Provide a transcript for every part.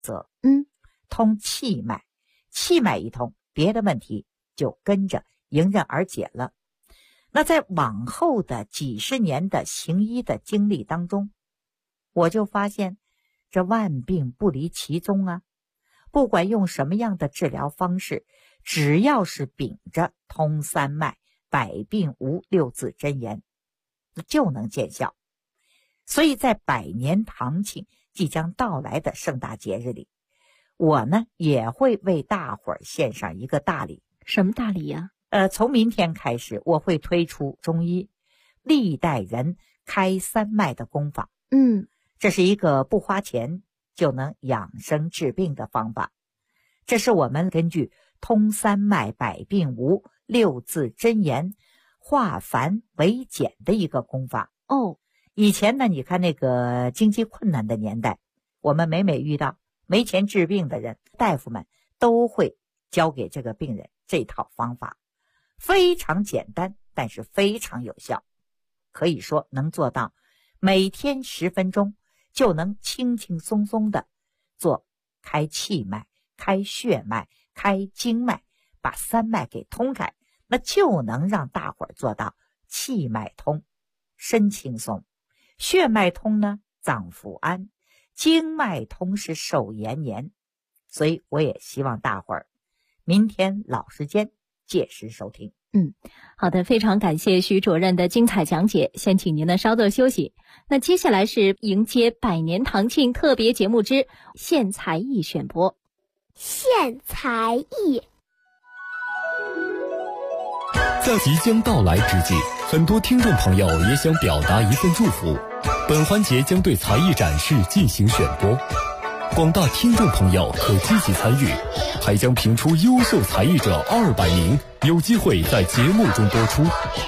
通气脉，气脉一通，别的问题就跟着迎刃而解了。那在往后的几十年的行医的经历当中，我就发现这万病不离其宗啊，不管用什么样的治疗方式，只要是秉着通三脉百病无六字真言，就能见效。所以在百年堂庆即将到来的盛大节日里，我呢也会为大伙儿献上一个大礼。 什么大礼呀？ 从明天开始，我会推出中医历代人开三脉的功法。这是一个不花钱就能养生治病的方法。这是我们根据通三脉百病无六字真言化繁为简的一个功法。以前呢，你看那个经济困难的年代，我们每遇到没钱治病的人，大夫们都会教给这个病人这套方法，非常简单，但是非常有效，可以说能做到每天10分钟就能轻轻松松的做开气脉、开血脉、开经脉，把三脉给通开，那就能让大伙儿做到气脉通，身轻松；血脉通呢，脏腑安；经脉通是寿延年。所以我也希望大伙儿明天老时间届时收听。 好的，非常感谢徐主任的精彩讲解，先请您呢稍作休息。那接下来是迎接百年堂庆特别节目之献才艺选播。 献才艺。 在即将到来之际，很多听众朋友也想表达一份祝福。本环节将对才艺展示进行选播，广大听众朋友可积极参与，还将评出优秀才艺者200名，有机会在节目中播出。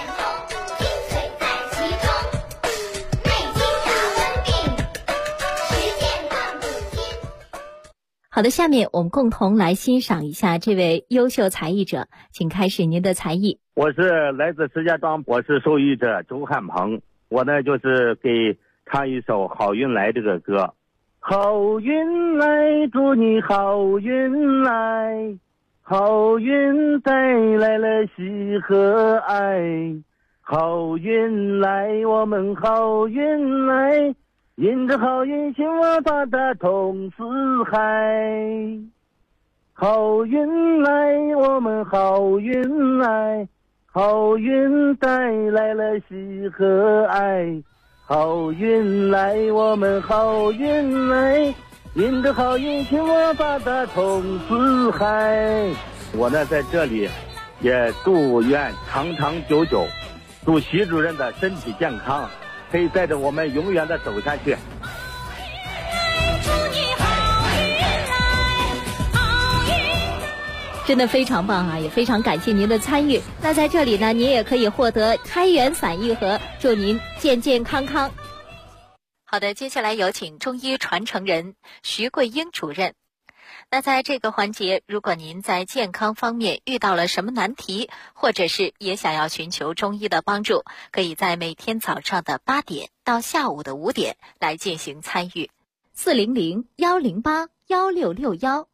好的，下面我们共同来欣赏一下这位优秀才艺者，请开始您的才艺。 我是来自石家庄，我是手艺者周汉鹏，我呢就是给唱一首《好运来》这个歌。好运来，祝你好运来，好运带来了喜和爱，好运来，我们好运来，迎着好运兴旺发达通四海。好运来，我们好运来，好运带来了喜和爱，好运来，我们好运来，迎着好运兴旺发达通四海。我呢在这里也祝愿长长久久，祝徐主任的身体健康，可以带着我们永远的走下去。 真的非常棒啊，也非常感谢您的参与。那在这里呢，您也可以获得开元散一盒，祝您健健康康。好的，接下来有请中医传承人徐桂英主任。那在这个环节，如果您在健康方面遇到了什么难题，或者是也想要寻求中医的帮助，可以在每天早上的8点到下午的5点来进行参与。400-108-1661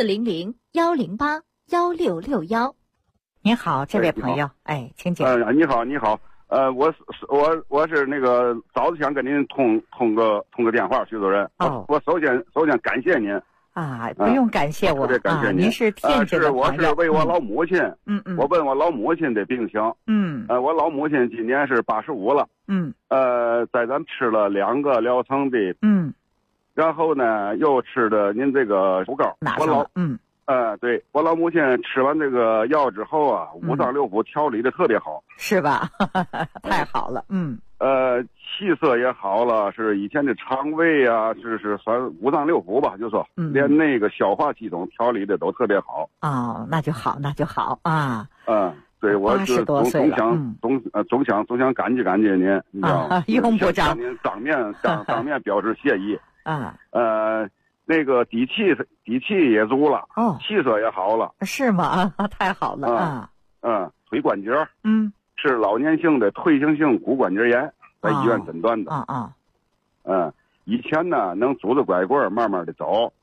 400-108-1661。 您好，这位朋友，请讲。 你好，我是那个早上想跟您通个电话，徐主任。我首先感谢您。 不用感谢我， 特别感谢您。 您是天津的朋友。 我是为我老母亲，我问我老母亲的病情。我老母亲今年是85了。在咱吃了2个疗程的。然后呢，又吃的您这个补膏。对，我老母亲吃完这个药之后啊，5脏6腑调理的特别好， 是吧？太好了。 气色也好了，是以前的肠胃啊，是算5脏6腑吧，就说，连那个消化系统调理的都特别好。 那就好啊。 对，我是总想感激您，你知道吗？ 用不着。 您当面表示谢意。那个底气也足了，气色也好了。 是吗？太好了。 腿关节，是老年性的退行性骨关节炎，在医院诊断的。以前呢能拄着拐棍慢慢的走，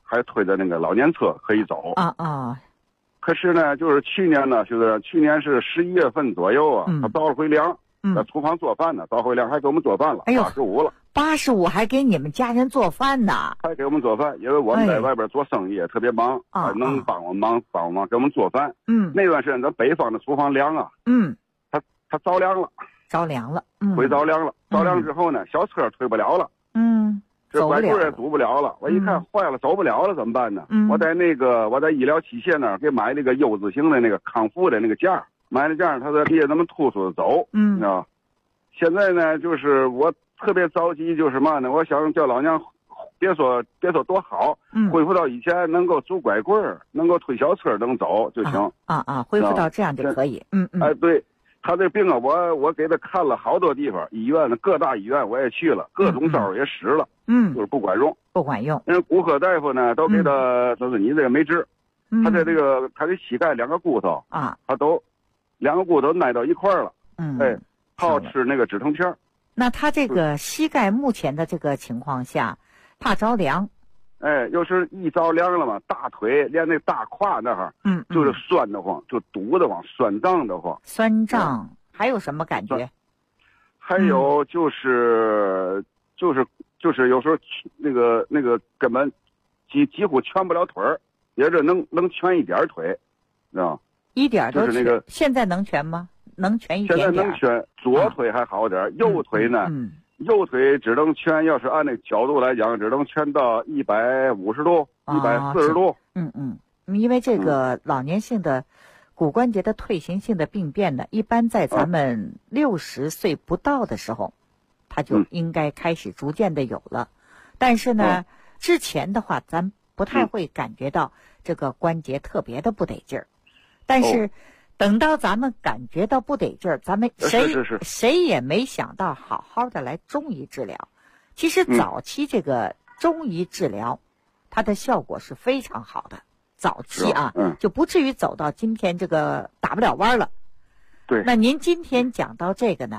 还推着那个老年车可以走。可是呢，就是去年呢，就是去年是11月份左右啊，他倒了回粮，在厨房做饭呢，倒回粮还给我们做饭了，85了。 85还给你们家人做饭呢？ 还给我们做饭，因为我们在外边做生意也特别忙，能帮我忙给我们做饭。那段时间咱北方的厨房凉啊，他着凉了，会着凉了。着凉之后呢，小车推不了了，这拐棍也堵不了了。我一看坏了，走不了了，怎么办呢？我在医疗器械那儿给买那个 U 字形的那个康复的那个架，买了架，它在地下那么突出的走，你知道。现在呢，就是我特别着急，就是嘛呢，我想叫老娘别说多好，恢复到以前能够拄拐棍，能够推小车能走就行。 恢复到这样就可以。 对。他这病啊，我给他看了好多地方，医院的各大医院我也去了，各种招也使了，就是不管用。因为骨科大夫呢都给他，就是你这个没治，他在这个他的膝盖两个骨头他都两个骨头挨到一块了，靠吃那个止疼片。 那他这个膝盖目前的这个情况下，怕着凉。 又是一着凉了嘛，大腿连那大胯那儿，就是酸得慌，就堵得慌，酸胀得慌。 酸胀，还有什么感觉？ 还有就是有时候那个根本几乎蜷不了腿儿，也是能蜷一点腿，知道吗？ 一点都就是那个。 现在能蜷吗？能蜷一点点。 现在能蜷，左腿还好点，右腿呢？右腿只能蜷，要是按那个角度来讲，只能蜷到150度、140度。 因为这个老年性的骨关节的退行性的病变呢，一般在咱们60岁不到的时候，它就应该开始逐渐的有了。但是呢，之前的话，咱不太会感觉到这个关节特别的不得劲儿。但是等到咱们感觉到不得劲儿，咱们谁也没想到好好的来中医治疗。其实早期这个中医治疗，它的效果是非常好的。早期就不至于走到今天这个打不了弯了。 对。 那您今天讲到这个呢，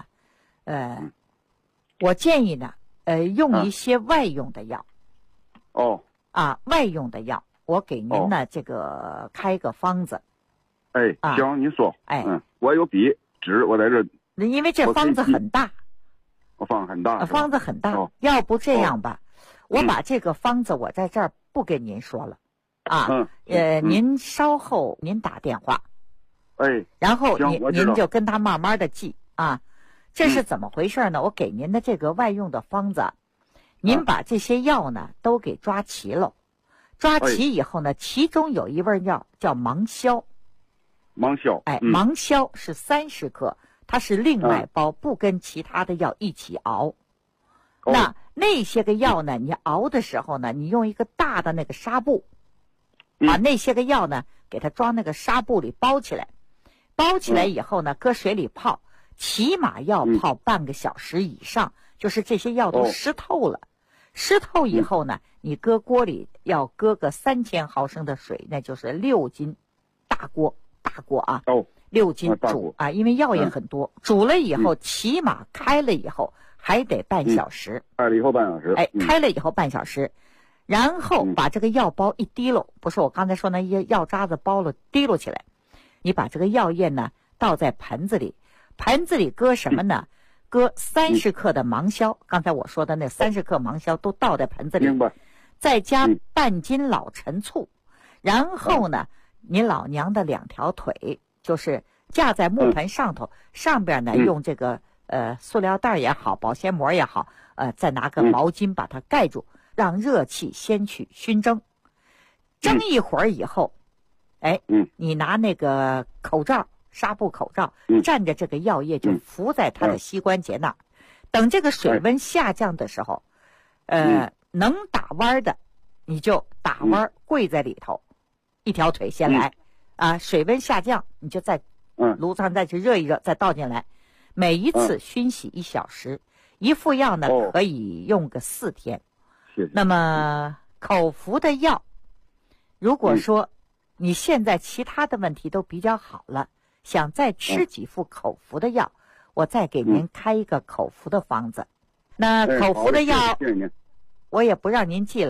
我建议呢，用一些外用的药。外用的药，我给您呢这个开个方子。 行，您说。我有笔纸，我在这。 因为这方子很大。 方很大。 方子很大。要不这样吧，我把这个方子我在这儿不跟您说了。您稍后您打电话。然后您就跟他慢慢的记啊。这是怎么回事呢？我给您的这个外用的方子，您把这些药呢都给抓齐了。抓齐以后呢，其中有一味药叫芒硝。芒硝是30克，它是另外包，不跟其他的药一起熬。那些个药呢，你熬的时候呢，你用一个大的那个纱布，把那些个药呢给它装那个纱布里包起来。包起来以后呢，搁水里泡，起码要泡半个小时以上，就是这些药都湿透了。湿透以后呢，你搁锅里要搁个3000毫升的水，那就是6斤大锅啊，6斤煮啊，因为药也很多。煮了以后，起码开了以后还得半小时。 开了以后半小时。 开了以后半小时，然后把这个药包一滴漏，不是我刚才说那些药渣子包了滴漏起来，你把这个药液呢倒在盆子里，盆子里搁什么呢？搁30克的芒硝，刚才我说的那30克芒硝都倒在盆子里，再加半斤老陈醋，然后呢，你老娘的2条腿就是架在木盆上头，上边呢用这个塑料袋也好，保鲜膜也好，再拿个毛巾把它盖住，让热气先去熏蒸，蒸一会儿以后，你拿那个口罩，纱布口罩蘸着这个药液就浮在它的膝关节那儿，等这个水温下降的时候，能打弯的你就打弯跪在里头，一条腿先来，水温下降你就在炉子上再去热一热，再倒进来，每一次熏洗1小时，一副药呢可以用个4天。那么口服的药，如果说你现在其他的问题都比较好了，想再吃几副口服的药，我再给您开一个口服的方子。那口服的药我也不让您记了，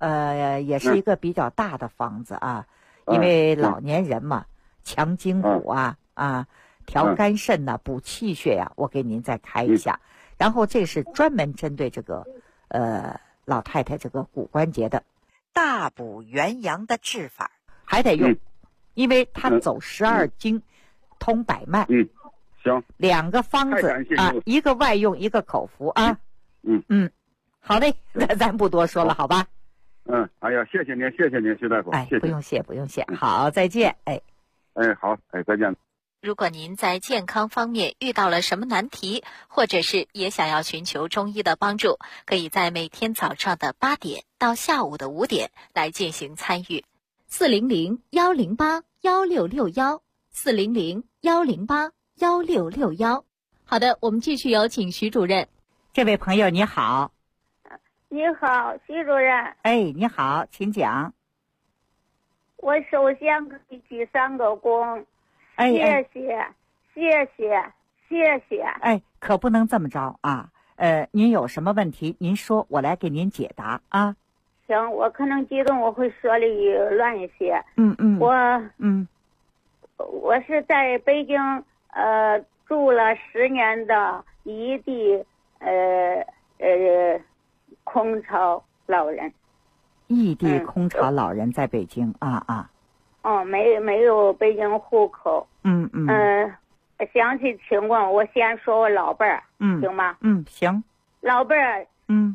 也是一个比较大的方子啊，因为老年人嘛，强筋骨啊，调肝肾呐，补气血呀，我给您再开一下。然后这是专门针对这个老太太这个骨关节的大补元阳的治法，还得用，因为它走12经，通百脉。 行 ，2个方子啊，一个外用，一个口服啊。好嘞，那咱不多说了，好吧？ 哎呀，谢谢您，徐大夫。 哎，不用谢，不用谢。好，再见。 好，再见。 如果您在健康方面遇到了什么难题，或者是也想要寻求中医的帮助，可以在每天早上的8点到下午的5点来进行参与。400-108-1661，400-108-1661。好的，我们继续有请徐主任。 这位朋友你好。 你好，徐主任。 你好，请讲。 我首先给你鞠3个躬。谢谢。 可不能这么着啊！您有什么问题，您说，我来给您解答啊。 行，我可能激动，我会说的乱一些。我是在北京住了10年的异地空巢老人。 异地空巢老人在北京没有北京户口。详细情况我先说我老伴儿，行吗？ 行。 老伴儿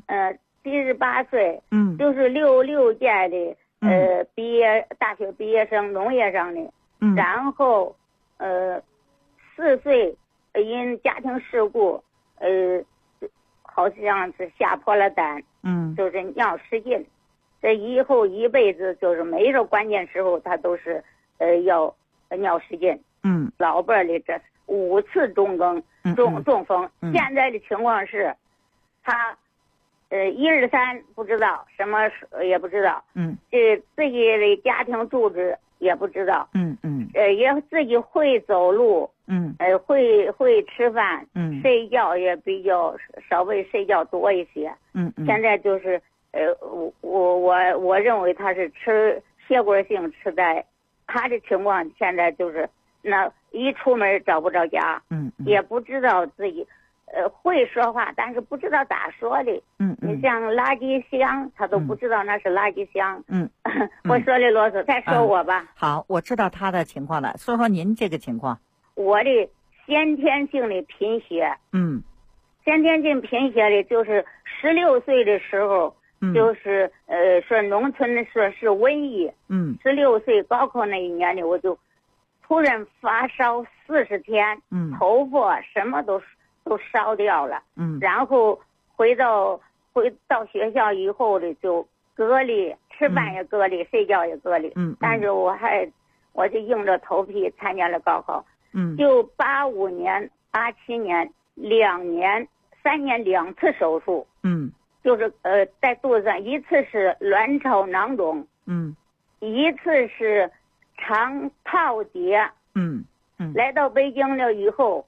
78岁，就是66届的大学毕业生，农业上的。然后4岁因家庭事故好像是下破了胆，就是尿失禁。这以后一辈子就是没着关键时候他都是要尿失禁。老伴儿的这5次中风。现在的情况是他1日3不知道，什么也不知道。这自己的家庭住址也不知道。也自己会走路。会吃饭。睡觉也比较稍微睡觉多一些。现在就是我认为他是血管性痴呆。他的情况现在就是那一出门找不着家。也不知道自己会说话，但是不知道咋说的。你像垃圾箱他都不知道那是垃圾箱。我说的啰嗦，再说我吧。 好，我知道他的情况了，说说您这个情况。 我的先天性的贫血。先天性贫血的就是16岁的时候，就是说农村说是瘟疫。16岁高考那一年里，我就突然发烧40天。头发什么都烧掉了。然后回到学校以后的就隔离，吃饭也隔离，睡觉也隔离。但是我就硬着头皮参加了高考。就85年、87年3年2次手术。就是在肚子上，一次是卵巢囊肿。一次是肠泡结。来到北京了以后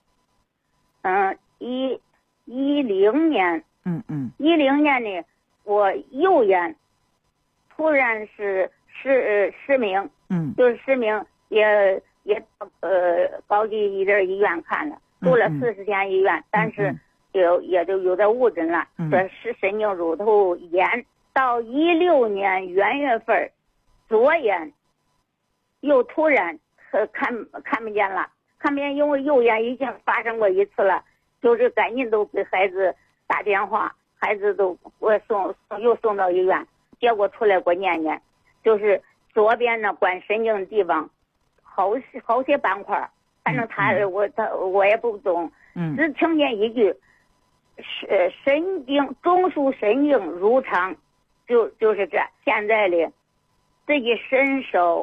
，10年，10年呢，我右眼突然是失明。就是失明，也高级一点医院看了，住了40天医院，但是也就有点误诊了，说是神经乳头炎。到16年元月份，左眼又突然看不见了，看不见，因为右眼已经发生过一次了，就是赶紧都给孩子打电话，孩子都我又送到医院，结果出来给我念念，就是左边呢管神经的地方好些斑块，反正我也不懂。只听见一句神经中枢神经如常，就是这。现在的自己伸手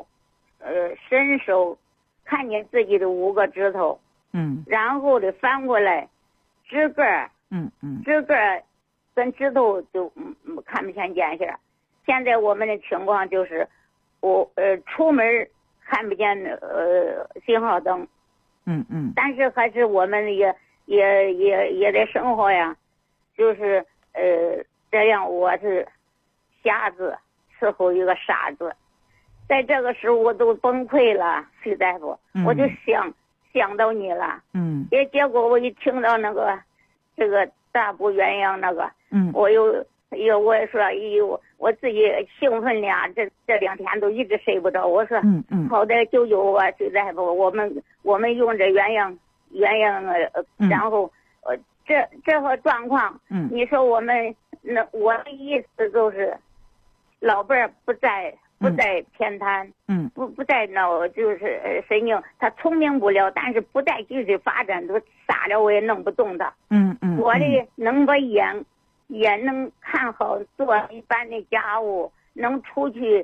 看见自己的5个指头。然后的翻过来指个指个跟指头就看不见间隙。现在我们的情况就是我出门看不见信号灯。但是还是我们也得生活呀，就是这样。我是瞎子伺候一个傻子。在这个时候我都崩溃了，徐大夫，我就想到你了。结果我一听到那个这个大补鸳鸯那个，我也说，我自己兴奋了，这2天都一直睡不着。我说，好歹救救我，徐大夫，我们用这鸳鸯，然后这个状况，你说我的意思就是，老伴儿不再偏瘫，不再闹，就是神经，他聪明不了，但是不再继续发展，都傻了我也弄不动他。我的能把眼能看好，做一般的家务，能出去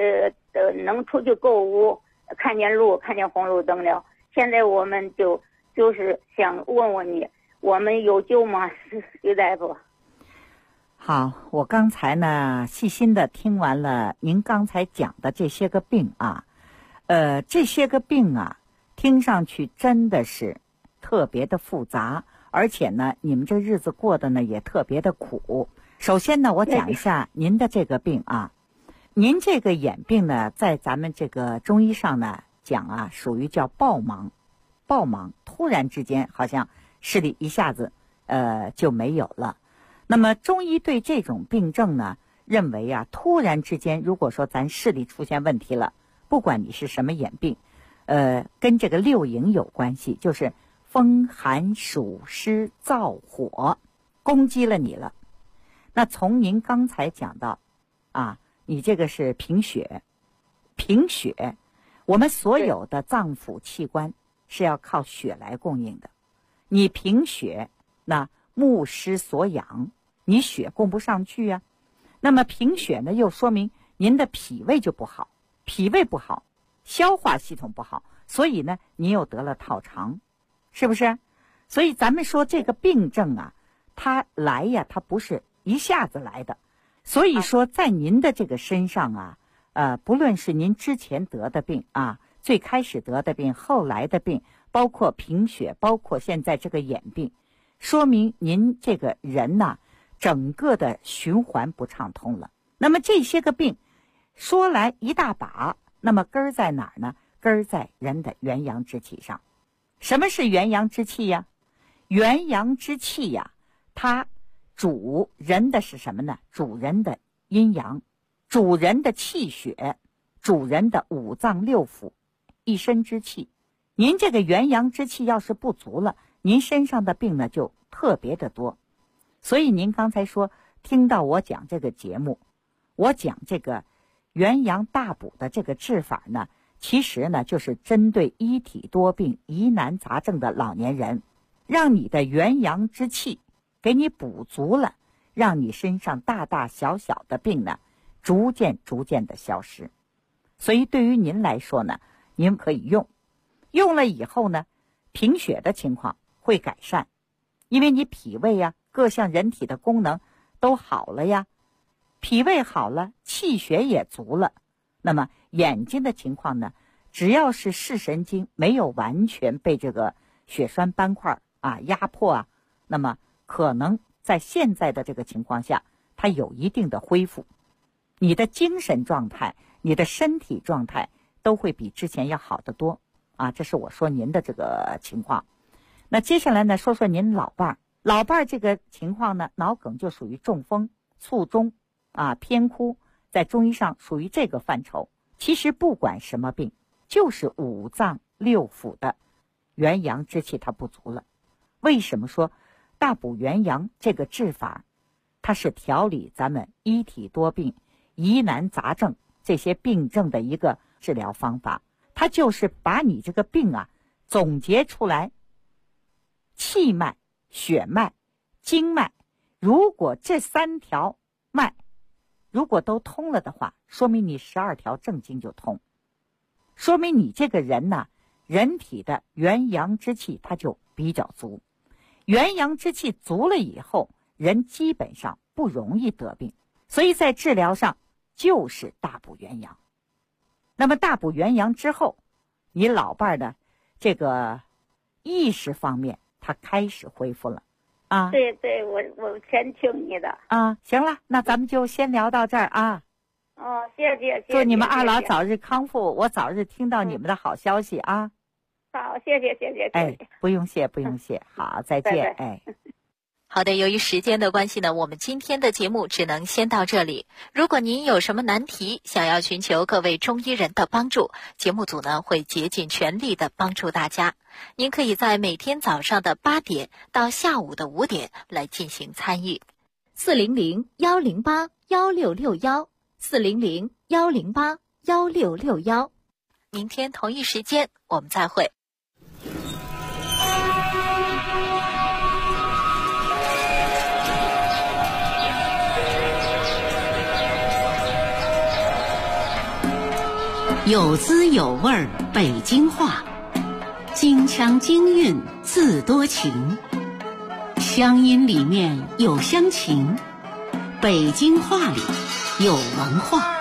购物，看见路，看见红绿灯了。现在我们就是想问问你，我们有救吗，徐大夫？ 好，我刚才呢细心的听完了您刚才讲的这些个病啊，这些个病啊，听上去真的是特别的复杂，而且呢，你们这日子过得呢也特别的苦。首先呢，我讲一下您的这个病啊，您这个眼病呢，在咱们这个中医上呢讲啊，属于叫暴盲，突然之间好像视力一下子就没有了。那么中医对这种病症呢，认为啊，突然之间如果说咱视力出现问题了，不管你是什么眼病，跟这个6淫有关系，就是风寒暑湿燥火攻击了你了。那从您刚才讲到啊，你这个是贫血，我们所有的脏腑器官是要靠血来供应的。你贫血，那木失所养，你血供不上去啊。那么贫血呢，又说明您的脾胃就不好，消化系统不好，所以呢，你又得了套肠，是不是？所以咱们说这个病症啊，它来呀，它不是一下子来的。所以说，在您的这个身上啊，不论是您之前得的病啊，最开始得的病，后来的病，包括贫血，包括现在这个眼病，说明您这个人呐，整个的循环不畅通了。那么这些个病说来一大把，那么根儿在哪儿呢？根儿在人的元阳之气上。什么是元阳之气呀？元阳之气呀，它主人的是什么呢？主人的阴阳，主人的气血，主人的五脏六腑，一身之气。您这个元阳之气要是不足了，您身上的病呢就特别的多。所以您刚才说听到我讲这个节目，我讲这个元阳大补的这个治法呢，其实呢就是针对一体多病疑难杂症的老年人，让你的元阳之气给你补足了，让你身上大大小小的病呢逐渐的消失。所以对于您来说呢，您可以用了以后呢，贫血的情况会改善，因为你脾胃呀，各项人体的功能都好了呀，脾胃好了，气血也足了，那么眼睛的情况呢，只要是视神经没有完全被这个血栓斑块压迫啊，那么可能在现在的这个情况下，它有一定的恢复，你的精神状态，你的身体状态都会比之前要好得多啊。这是我说您的这个情况。那接下来呢，说说您老伴儿这个情况呢，脑梗就属于中风、卒中偏枯，在中医上属于这个范畴。其实不管什么病，就是五脏六腑的元阳之气它不足了。为什么说大补元阳这个治法，它是调理咱们一体多病疑难杂症这些病症的一个治疗方法？它就是把你这个病总结出来，气脉、血脉、经脉，如果这3条脉如果都通了的话，说明你12条正经就通，说明你这个人人体的元阳之气它就比较足。元阳之气足了以后，人基本上不容易得病，所以在治疗上就是大补元阳。那么大补元阳之后，你老伴儿的这个意识方面他开始恢复了对，我先听你的行了，那咱们就先聊到这儿哦，谢谢。 祝你们二老早日康复，我早日听到你们的好消息啊！ 好，谢谢。 哎，不用谢。好，再见。哎。 好的，由于时间的关系呢，我们今天的节目只能先到这里。如果您有什么难题，想要寻求各位中医人的帮助，节目组呢会竭尽全力的帮助大家。您可以在每天早上的8点到下午的5点来进行参与。400-108-1661，400-108-1661。明天同一时间我们再会。 有滋有味北京话，京腔京韵自多情，乡音里面有乡情，北京话里有文化。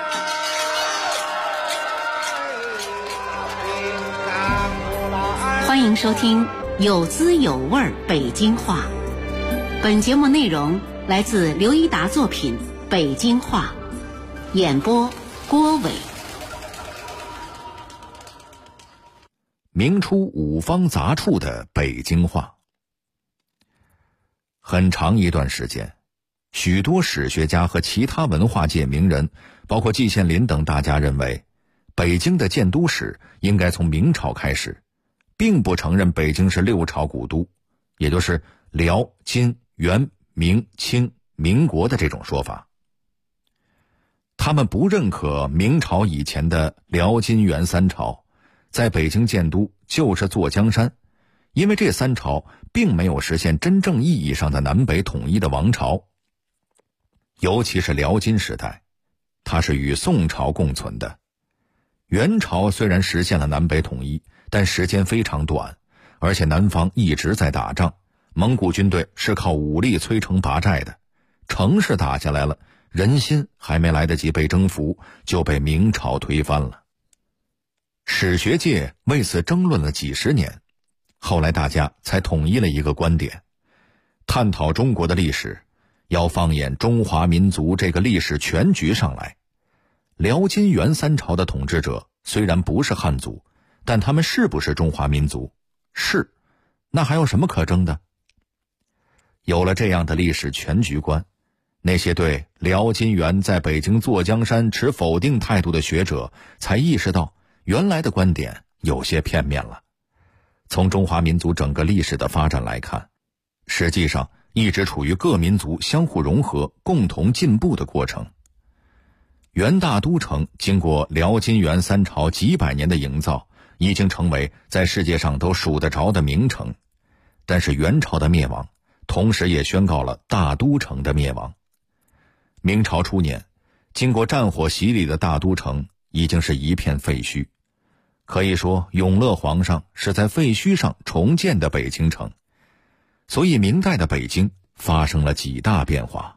欢迎收听有滋有味北京话。本节目内容来自刘一达作品《北京话》，演播郭伟。 明初五方杂处的北京话。很长一段时间，许多史学家和其他文化界名人，包括季羡林等大家认为，北京的建都史应该从明朝开始，并不承认北京是6朝古都，也就是辽、金、元、明、清、民国的这种说法。他们不认可明朝以前的辽、金、元3朝在北京建都就是坐江山，因为这3朝并没有实现真正意义上的南北统一的王朝。尤其是辽金时代，它是与宋朝共存的。元朝虽然实现了南北统一，但时间非常短，而且南方一直在打仗，蒙古军队是靠武力摧城拔寨的，城市打下来了，人心还没来得及被征服，就被明朝推翻了。史学界为此争论了几十年，后来大家才统一了一个观点：探讨中国的历史，要放眼中华民族这个历史全局上来。辽金元3朝的统治者虽然不是汉族，但他们是不是中华民族？是，那还有什么可争的？有了这样的历史全局观，那些对辽金元在北京坐江山持否定态度的学者才意识到，原来的观点有些片面了。从中华民族整个历史的发展来看，实际上一直处于各民族相互融合、共同进步的过程。元大都城经过辽金元3朝几百年的营造，已经成为在世界上都数得着的名城。但是元朝的灭亡，同时也宣告了大都城的灭亡。明朝初年，经过战火洗礼的大都城已经是一片废墟，可以说永乐皇上是在废墟上重建的北京城。所以明代的北京发生了几大变化。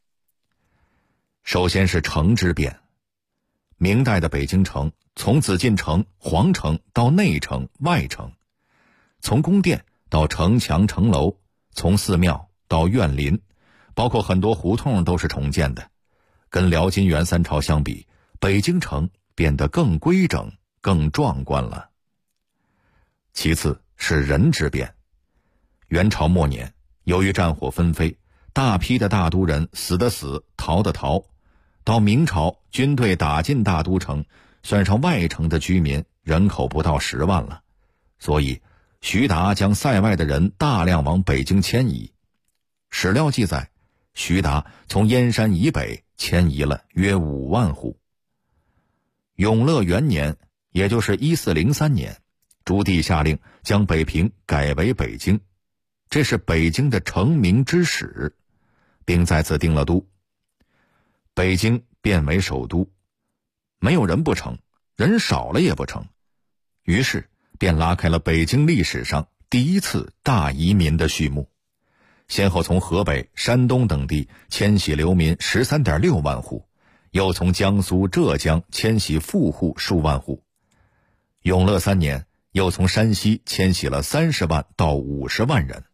首先是城之变。明代的北京城从紫禁城、皇城到内城、外城，从宫殿到城墙城楼，从寺庙到院林，包括很多胡同都是重建的。跟辽金元3朝相比，北京城变得更规整、更壮观了。其次是人之变。元朝末年，由于战火纷飞，大批的大都人死的死，逃的逃。到明朝，军队打进大都城，算上外城的居民，人口不到10万了。所以徐达将塞外的人大量往北京迁移。史料记载，徐达从燕山以北迁移了约5万户。永乐元年，也就是1403年，朱棣下令将北平改为北京，这是北京的成名之始，并在此定了都。北京变为首都，没有人不成，人少了也不成，于是便拉开了北京历史上第一次大移民的序幕，先后从河北、山东等地迁徙流民 13.6 万户，又从江苏、浙江迁徙富户数万户。永乐3年，又从山西迁徙了30万到50万人。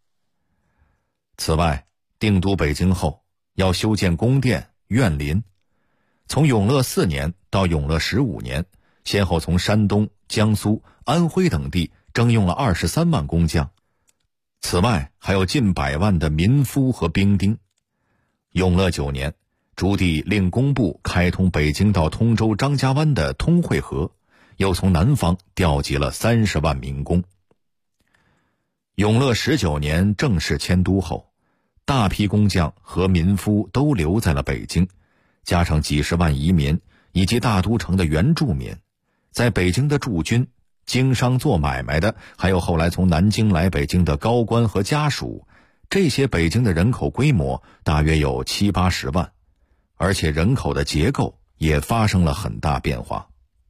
此外，定都北京后，要修建宫殿、院林。 从永乐4年到永乐15年，先后从山东、江苏、安徽等地征用了23万工匠，此外还有近100万的民夫和兵丁。永乐9年，朱棣令工部开通北京到通州张家湾的通惠河，又从南方调集了30万民工。永乐19年正式迁都后，大批工匠和民夫都留在了北京，加上几十万移民以及大都城的原住民，在北京的驻军、经商做买卖的，还有后来从南京来北京的高官和家属，这些北京的人口规模大约有70-80万，而且人口的结构也发生了很大变化。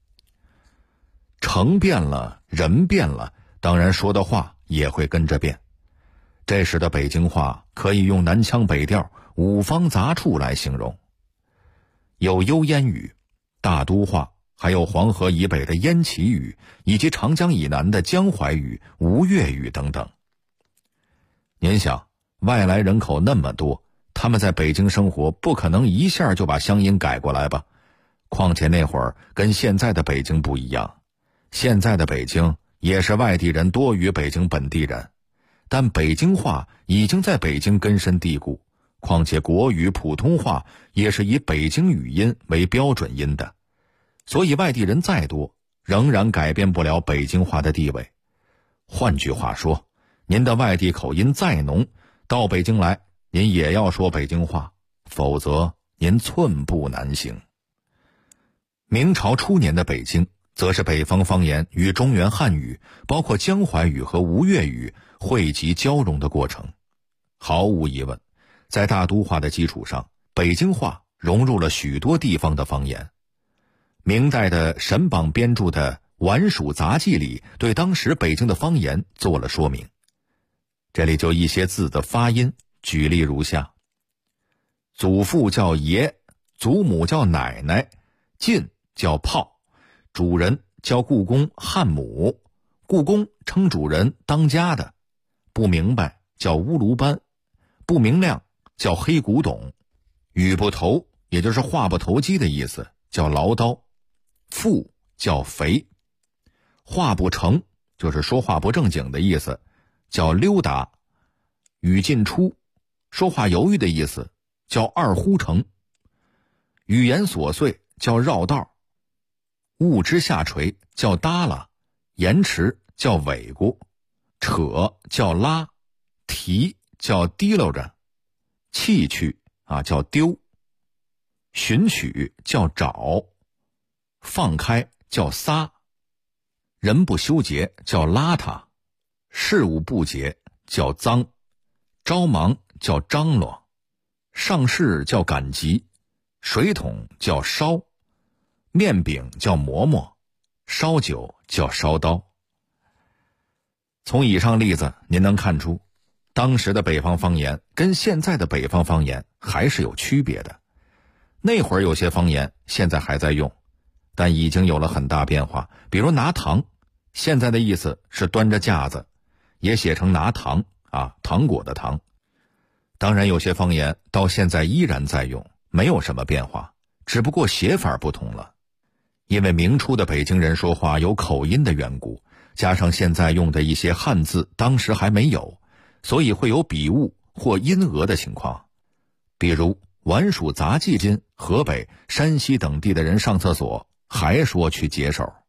城变了，人变了，当然说的话也会跟着变。这时的北京话可以用南腔北调、五方杂处来形容，有幽燕语、大都话，还有黄河以北的燕齐语，以及长江以南的江淮语、吴越语等等。您想，外来人口那么多，他们在北京生活，不可能一下就把乡音改过来吧？况且那会儿跟现在的北京不一样，现在的北京也是外地人多于北京本地人，但北京话已经在北京根深蒂固，况且国语、普通话也是以北京语音为标准音的，所以外地人再多，仍然改变不了北京话的地位。换句话说，您的外地口音再浓，到北京来，您也要说北京话，否则您寸步难行。明朝初年的北京，则是北方方言与中原汉语，包括江淮语和吴越语汇集交融的过程。毫无疑问，在大都话的基础上，北京话融入了许多地方的方言。明代的沈榜编著的《晚蜀杂记》里，对当时北京的方言做了说明。这里就一些字的发音，举例如下：祖父叫爷，祖母叫奶奶，进叫炮，主人叫故宫汉母，故宫称主人当家的，不明白叫乌卢班，不明亮叫黑古董，语不投也就是话不投机的意思，叫唠叨，富叫肥，话不成就是说话不正经的意思，叫溜达，语进出说话犹豫的意思，叫二呼成，语言琐碎叫绕道，物之下垂叫耷拉，延迟叫尾咕，扯叫拉，提叫提溜着，弃去叫丢，寻取叫找，放开叫撒，人不修洁叫邋遢，事物不洁叫脏，着忙叫张罗，上事叫赶集，水桶叫烧，面饼叫馍馍，烧酒叫烧刀。从以上例子您能看出，当时的北方方言跟现在的北方方言还是有区别的。那会儿有些方言现在还在用，但已经有了很大变化。比如拿糖，现在的意思是端着架子，也写成拿糖糖果的糖。当然有些方言到现在依然在用，没有什么变化，只不过写法不同了。因为明初的北京人说话有口音的缘故，加上现在用的一些汉字当时还没有，所以会有笔误或音讹的情况。比如晚蜀杂记今河北、山西等地的人上厕所还说去解手。